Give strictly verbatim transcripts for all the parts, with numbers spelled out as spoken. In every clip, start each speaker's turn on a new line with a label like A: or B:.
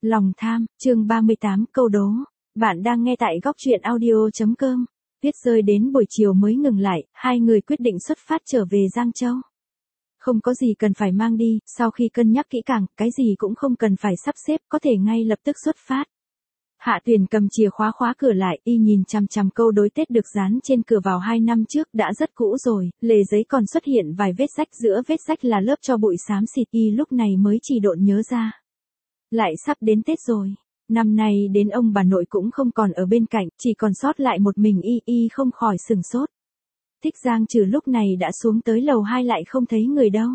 A: Lòng tham, chương ba mươi tám, câu đố. Bạn đang nghe tại góc truyện audio.com. Tuyết rơi đến buổi chiều mới ngừng lại, hai người quyết định xuất phát trở về Giang Châu. Không có gì cần phải mang đi, sau khi cân nhắc kỹ càng, cái gì cũng không cần phải sắp xếp, có thể ngay lập tức xuất phát. Hạ Tuyền cầm chìa khóa khóa cửa lại, y nhìn chằm chằm câu đối Tết được dán trên cửa vào hai năm trước đã rất cũ rồi, lề giấy còn xuất hiện vài vết rách, giữa vết rách là lớp tro bụi xám xịt, y lúc này mới chỉ độn nhớ ra. Lại sắp đến Tết rồi, năm nay đến ông bà nội cũng không còn ở bên cạnh, chỉ còn sót lại một mình y, y không khỏi sửng sốt. Thích Giang Trừ lúc này đã xuống tới lầu hai lại không thấy người đâu.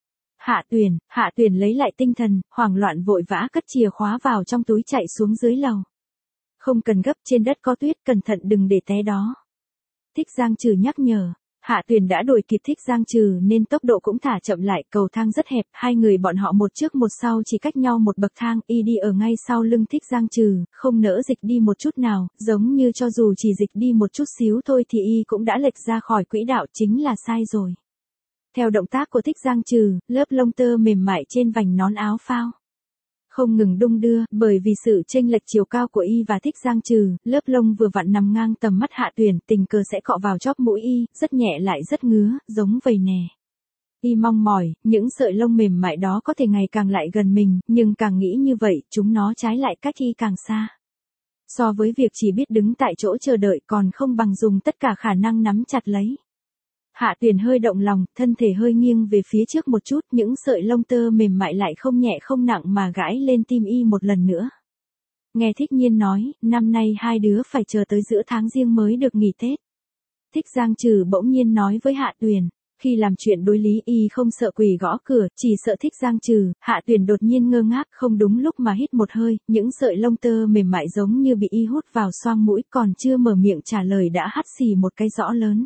A: Hạ Tuyền, Hạ Tuyền lấy lại tinh thần, hoảng loạn vội vã cất chìa khóa vào trong túi chạy xuống dưới lầu. Không cần gấp, trên đất có tuyết, cẩn thận đừng để té đó. Thích Giang Trừ nhắc nhở. Hạ Tuyền đã đuổi kịp Thích Giang Trừ nên tốc độ cũng thả chậm lại, cầu thang rất hẹp, hai người bọn họ một trước một sau chỉ cách nhau một bậc thang, y đi ở ngay sau lưng Thích Giang Trừ, không nỡ dịch đi một chút nào, giống như cho dù chỉ dịch đi một chút xíu thôi thì y cũng đã lệch ra khỏi quỹ đạo, chính là sai rồi. Theo động tác của Thích Giang Trừ, lớp lông tơ mềm mại trên vành nón áo phao không ngừng đung đưa, bởi vì sự chênh lệch chiều cao của y và Thích Giang Trừ, lớp lông vừa vặn nằm ngang tầm mắt Hạ Tuyền, tình cờ sẽ cọ vào chóp mũi y, rất nhẹ lại rất ngứa, giống vầy nè. Y mong mỏi, những sợi lông mềm mại đó có thể ngày càng lại gần mình, nhưng càng nghĩ như vậy, chúng nó trái lại cách y càng xa. So với việc chỉ biết đứng tại chỗ chờ đợi còn không bằng dùng tất cả khả năng nắm chặt lấy. Hạ Tuyền hơi động lòng, thân thể hơi nghiêng về phía trước một chút, những sợi lông tơ mềm mại lại không nhẹ không nặng mà gãi lên tim y một lần nữa. Nghe Thích Nhiên nói, năm nay hai đứa phải chờ tới giữa tháng Giêng mới được nghỉ Tết. Thích Giang Trừ bỗng nhiên nói với Hạ Tuyền, khi làm chuyện đối lý y không sợ quỷ gõ cửa, chỉ sợ Thích Giang Trừ. Hạ Tuyền đột nhiên ngơ ngác, không đúng lúc mà hít một hơi, những sợi lông tơ mềm mại giống như bị y hút vào xoang mũi, còn chưa mở miệng trả lời đã hắt xì một cái rõ lớn.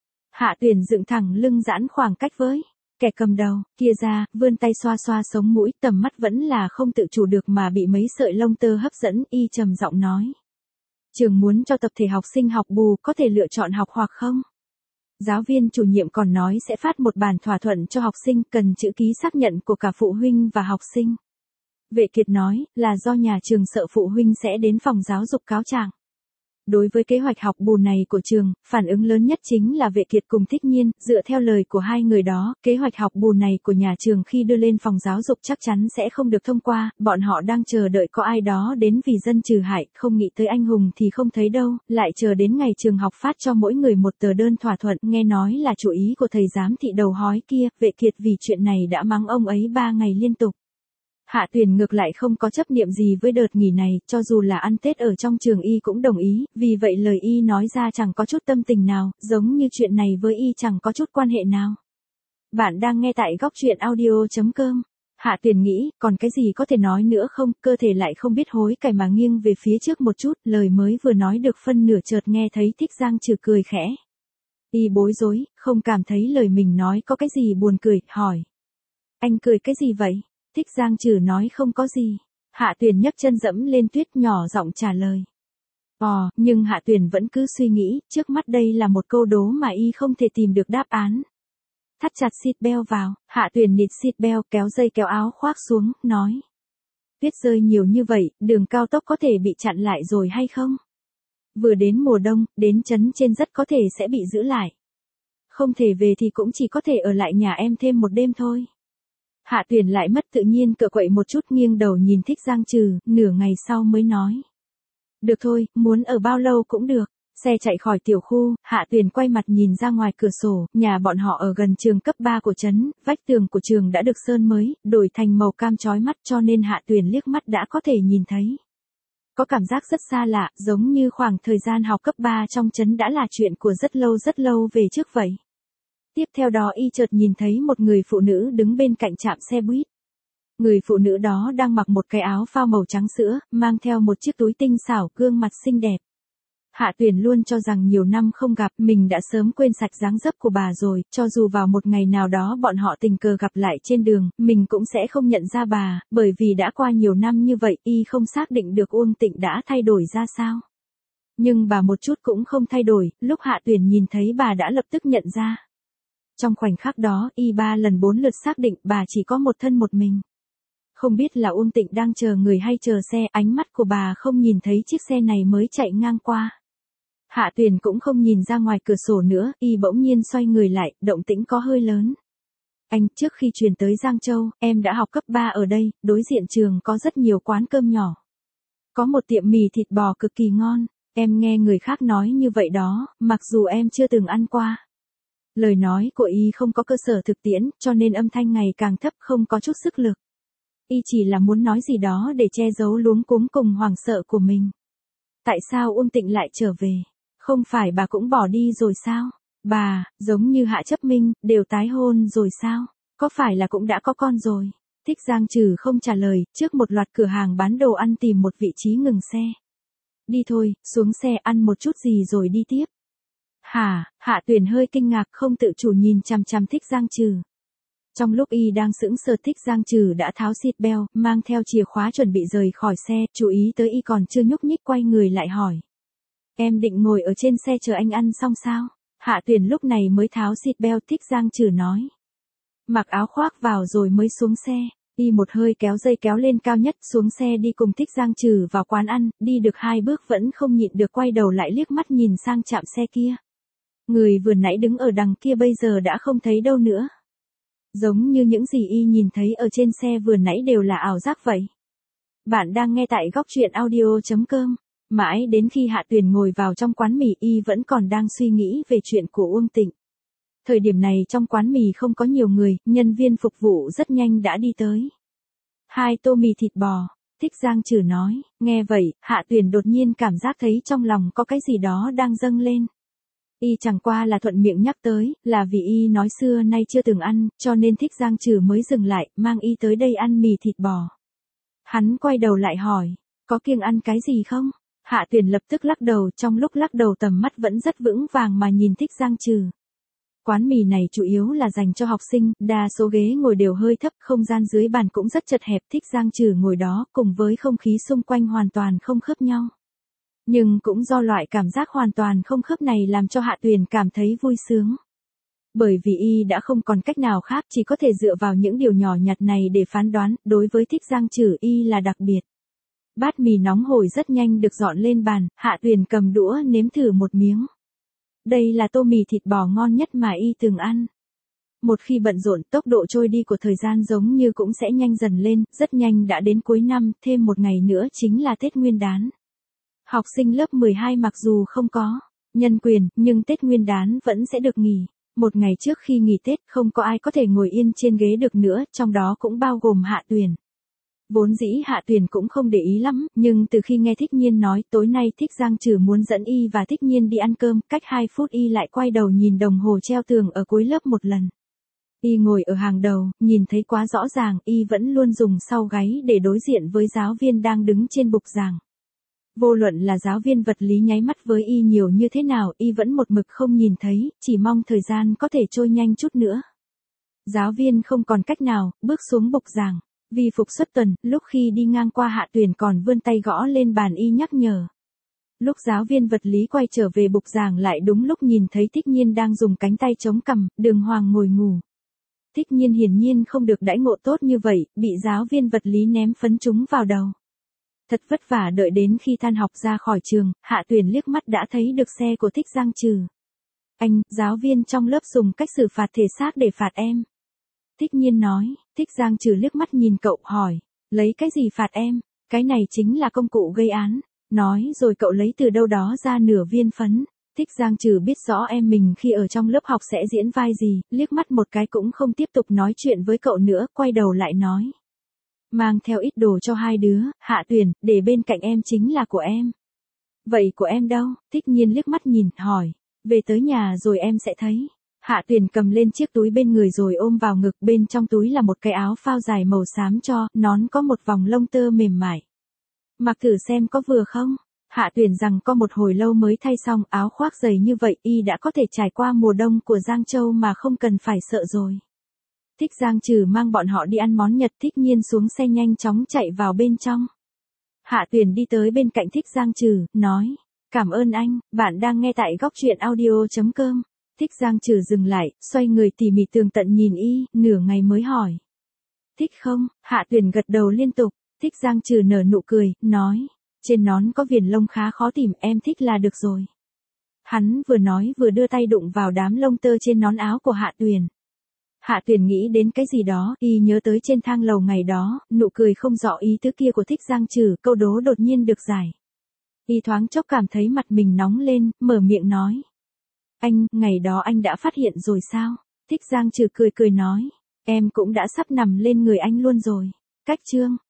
A: Hạ Tuyền dựng thẳng lưng giãn khoảng cách với kẻ cầm đầu kia ra, vươn tay xoa xoa sống mũi, tầm mắt vẫn là không tự chủ được mà bị mấy sợi lông tơ hấp dẫn, y trầm giọng nói. Trường muốn cho tập thể học sinh học bù, có thể lựa chọn học hoặc không? Giáo viên chủ nhiệm còn nói sẽ phát một bản thỏa thuận cho học sinh, cần chữ ký xác nhận của cả phụ huynh và học sinh. Vệ Kiệt nói, là do nhà trường sợ phụ huynh sẽ đến phòng giáo dục cáo trạng. Đối với kế hoạch học bù này của trường, phản ứng lớn nhất chính là Vệ Kiệt cùng Thích Nhiên, dựa theo lời của hai người đó, kế hoạch học bù này của nhà trường khi đưa lên phòng giáo dục chắc chắn sẽ không được thông qua, bọn họ đang chờ đợi có ai đó đến vì dân trừ hại, không nghĩ tới anh hùng thì không thấy đâu, lại chờ đến ngày trường học phát cho mỗi người một tờ đơn thỏa thuận, nghe nói là chủ ý của thầy giám thị đầu hói kia, Vệ Kiệt vì chuyện này đã mắng ông ấy ba ngày liên tục. Hạ Tuyền ngược lại không có chấp niệm gì với đợt nghỉ này, cho dù là ăn Tết ở trong trường y cũng đồng ý, vì vậy lời y nói ra chẳng có chút tâm tình nào, giống như chuyện này với y chẳng có chút quan hệ nào. Bạn đang nghe tại góc truyện audio.com. Hạ Tuyền nghĩ, còn cái gì có thể nói nữa không, cơ thể lại không biết hối cải mà nghiêng về phía trước một chút, lời mới vừa nói được phân nửa chợt nghe thấy Thích Giang Trừ cười khẽ. Y bối rối, không cảm thấy lời mình nói có cái gì buồn cười, hỏi. Anh cười cái gì vậy? Thích Giang Trừ nói không có gì. Hạ Tuyền nhấc chân dẫm lên tuyết, nhỏ giọng trả lời. Ồ, nhưng Hạ Tuyền vẫn cứ suy nghĩ, trước mắt đây là một câu đố mà y không thể tìm được đáp án. Thắt chặt seatbelt vào, Hạ Tuyền nịt seatbelt, kéo dây kéo áo khoác xuống, nói. Tuyết rơi nhiều như vậy, đường cao tốc có thể bị chặn lại rồi hay không? Vừa đến mùa đông, đến trấn trên rất có thể sẽ bị giữ lại. Không thể về thì cũng chỉ có thể ở lại nhà em thêm một đêm thôi. Hạ Tuyền lại mất tự nhiên cựa quậy một chút, nghiêng đầu nhìn Thích Giang Trừ, nửa ngày sau mới nói. Được thôi, muốn ở bao lâu cũng được. Xe chạy khỏi tiểu khu, Hạ Tuyền quay mặt nhìn ra ngoài cửa sổ, nhà bọn họ ở gần trường cấp ba của trấn, vách tường của trường đã được sơn mới, đổi thành màu cam chói mắt cho nên Hạ Tuyền liếc mắt đã có thể nhìn thấy. Có cảm giác rất xa lạ, giống như khoảng thời gian học cấp ba trong trấn đã là chuyện của rất lâu rất lâu về trước vậy. Tiếp theo đó y chợt nhìn thấy một người phụ nữ đứng bên cạnh trạm xe buýt. Người phụ nữ đó đang mặc một cái áo phao màu trắng sữa, mang theo một chiếc túi tinh xảo, gương mặt xinh đẹp. Hạ Tuyền luôn cho rằng nhiều năm không gặp, mình đã sớm quên sạch dáng dấp của bà rồi, cho dù vào một ngày nào đó bọn họ tình cờ gặp lại trên đường, mình cũng sẽ không nhận ra bà, bởi vì đã qua nhiều năm như vậy, y không xác định được Uông Tịnh đã thay đổi ra sao. Nhưng bà một chút cũng không thay đổi, lúc Hạ Tuyền nhìn thấy bà đã lập tức nhận ra. Trong khoảnh khắc đó, y ba lần bốn lượt xác định bà chỉ có một thân một mình. Không biết là Uông Tịnh đang chờ người hay chờ xe, ánh mắt của bà không nhìn thấy chiếc xe này mới chạy ngang qua. Hạ Tuyền cũng không nhìn ra ngoài cửa sổ nữa, y bỗng nhiên xoay người lại, động tĩnh có hơi lớn. Anh, trước khi chuyển tới Giang Châu, em đã học cấp ba ở đây, đối diện trường có rất nhiều quán cơm nhỏ. Có một tiệm mì thịt bò cực kỳ ngon, em nghe người khác nói như vậy đó, mặc dù em chưa từng ăn qua. Lời nói của y không có cơ sở thực tiễn, cho nên âm thanh ngày càng thấp, không có chút sức lực. Y chỉ là muốn nói gì đó để che giấu luống cuống cùng hoảng sợ của mình. Tại sao Uông Tịnh lại trở về? Không phải bà cũng bỏ đi rồi sao? Bà, giống như Hạ Chấp Minh, đều tái hôn rồi sao? Có phải là cũng đã có con rồi? Thích Giang Trừ không trả lời, trước một loạt cửa hàng bán đồ ăn tìm một vị trí ngừng xe. Đi thôi, xuống xe ăn một chút gì rồi đi tiếp. Hả? Hạ Tuyền hơi kinh ngạc, không tự chủ nhìn chằm chằm Thích Giang Trừ. Trong lúc y đang sững sờ, Thích Giang Trừ đã tháo seat belt, mang theo chìa khóa chuẩn bị rời khỏi xe, chú ý tới y còn chưa nhúc nhích, quay người lại hỏi. Em định ngồi ở trên xe chờ anh ăn xong sao? Hạ Tuyền lúc này mới tháo seat belt, Thích Giang Trừ nói. Mặc áo khoác vào rồi mới xuống xe, y một hơi kéo dây kéo lên cao nhất, xuống xe đi cùng Thích Giang Trừ vào quán ăn, đi được hai bước vẫn không nhịn được quay đầu lại liếc mắt nhìn sang trạm xe kia. Người vừa nãy đứng ở đằng kia bây giờ đã không thấy đâu nữa. Giống như những gì y nhìn thấy ở trên xe vừa nãy đều là ảo giác vậy. Bạn đang nghe tại góc truyện audio chấm com. Mãi đến khi Hạ Tuyền ngồi vào trong quán mì, y vẫn còn đang suy nghĩ về chuyện của Uông Tịnh. Thời điểm này trong quán mì không có nhiều người, nhân viên phục vụ rất nhanh đã đi tới. Hai tô mì thịt bò, Thích Giang Trừ nói. Nghe vậy, Hạ Tuyền đột nhiên cảm giác thấy trong lòng có cái gì đó đang dâng lên. Y chẳng qua là thuận miệng nhắc tới, là vì y nói xưa nay chưa từng ăn, cho nên Thích Giang Trừ mới dừng lại, mang y tới đây ăn mì thịt bò. Hắn quay đầu lại hỏi, có kiêng ăn cái gì không? Hạ Tuyền lập tức lắc đầu, trong lúc lắc đầu tầm mắt vẫn rất vững vàng mà nhìn Thích Giang Trừ. Quán mì này chủ yếu là dành cho học sinh, đa số ghế ngồi đều hơi thấp, không gian dưới bàn cũng rất chật hẹp, Thích Giang Trừ ngồi đó cùng với không khí xung quanh hoàn toàn không khớp nhau. Nhưng cũng do loại cảm giác hoàn toàn không khớp này làm cho Hạ Tuyền cảm thấy vui sướng. Bởi vì y đã không còn cách nào khác, chỉ có thể dựa vào những điều nhỏ nhặt này để phán đoán, đối với Thích Giang Trừ y là đặc biệt. Bát mì nóng hổi rất nhanh được dọn lên bàn, Hạ Tuyền cầm đũa nếm thử một miếng. Đây là tô mì thịt bò ngon nhất mà y từng ăn. Một khi bận rộn, tốc độ trôi đi của thời gian giống như cũng sẽ nhanh dần lên, rất nhanh đã đến cuối năm, thêm một ngày nữa chính là Tết Nguyên đán. Học sinh lớp mười hai mặc dù không có nhân quyền, nhưng Tết Nguyên đán vẫn sẽ được nghỉ. Một ngày trước khi nghỉ Tết, không có ai có thể ngồi yên trên ghế được nữa, trong đó cũng bao gồm Hạ Tuyền. Vốn dĩ Hạ Tuyền cũng không để ý lắm, nhưng từ khi nghe Thích Nhiên nói tối nay Thích Giang Trừ muốn dẫn y và Thích Nhiên đi ăn cơm, cách hai phút y lại quay đầu nhìn đồng hồ treo tường ở cuối lớp một lần. Y ngồi ở hàng đầu, nhìn thấy quá rõ ràng, y vẫn luôn dùng sau gáy để đối diện với giáo viên đang đứng trên bục giảng. Vô luận là giáo viên vật lý nháy mắt với y nhiều như thế nào, y vẫn một mực không nhìn thấy, chỉ mong thời gian có thể trôi nhanh chút nữa. Giáo viên không còn cách nào, bước xuống bục giảng. Vì phục xuất tuần, lúc khi đi ngang qua Hạ Tuyền còn vươn tay gõ lên bàn y nhắc nhở. Lúc giáo viên vật lý quay trở về bục giảng lại đúng lúc nhìn thấy Thích Nhiên đang dùng cánh tay chống cằm, Đường Hoàng ngồi ngủ. Thích Nhiên hiển nhiên không được đãi ngộ tốt như vậy, bị giáo viên vật lý ném phấn trúng vào đầu. Thật vất vả đợi đến khi tan học ra khỏi trường, Hạ Tuyền liếc mắt đã thấy được xe của Thích Giang Trừ. Anh, giáo viên trong lớp dùng cách xử phạt thể xác để phạt em. Thích Nhiên nói. Thích Giang Trừ liếc mắt nhìn cậu, hỏi, lấy cái gì phạt em? Cái này chính là công cụ gây án. Nói rồi cậu lấy từ đâu đó ra nửa viên phấn. Thích Giang Trừ biết rõ em mình khi ở trong lớp học sẽ diễn vai gì, liếc mắt một cái cũng không tiếp tục nói chuyện với cậu nữa, quay đầu lại nói. Mang theo ít đồ cho hai đứa, Hạ Tuyền, để bên cạnh em chính là của em. Vậy của em đâu? Thích Nhiên liếc mắt nhìn, hỏi, về tới nhà rồi em sẽ thấy. Hạ Tuyền cầm lên chiếc túi bên người rồi ôm vào ngực, bên trong túi là một cái áo phao dài màu xám cho, nón có một vòng lông tơ mềm mại. Mặc thử xem có vừa không? Hạ Tuyền rằng có một hồi lâu mới thay xong, áo khoác dày như vậy y đã có thể trải qua mùa đông của Giang Châu mà không cần phải sợ rồi. Thích Giang Trừ mang bọn họ đi ăn món Nhật, Thích Nhiên xuống xe nhanh chóng chạy vào bên trong. Hạ Tuyền đi tới bên cạnh Thích Giang Trừ, nói, cảm ơn anh, bạn đang nghe tại góc truyện audio chấm com. Thích Giang Trừ dừng lại, xoay người tỉ mỉ tường tận nhìn y, nửa ngày mới hỏi. Thích không? Hạ Tuyền gật đầu liên tục. Thích Giang Trừ nở nụ cười, nói. Trên nón có viền lông khá khó tìm, em thích là được rồi. Hắn vừa nói vừa đưa tay đụng vào đám lông tơ trên nón áo của Hạ Tuyền. Hạ Tuyền nghĩ đến cái gì đó, y nhớ tới trên thang lầu ngày đó, nụ cười không rõ ý tứ kia của Thích Giang Trừ, câu đố đột nhiên được giải. Y thoáng chốc cảm thấy mặt mình nóng lên, mở miệng nói. Anh, ngày đó anh đã phát hiện rồi sao? Thích Giang Trừ cười cười nói. Em cũng đã sắp nằm lên người anh luôn rồi. Cách chương.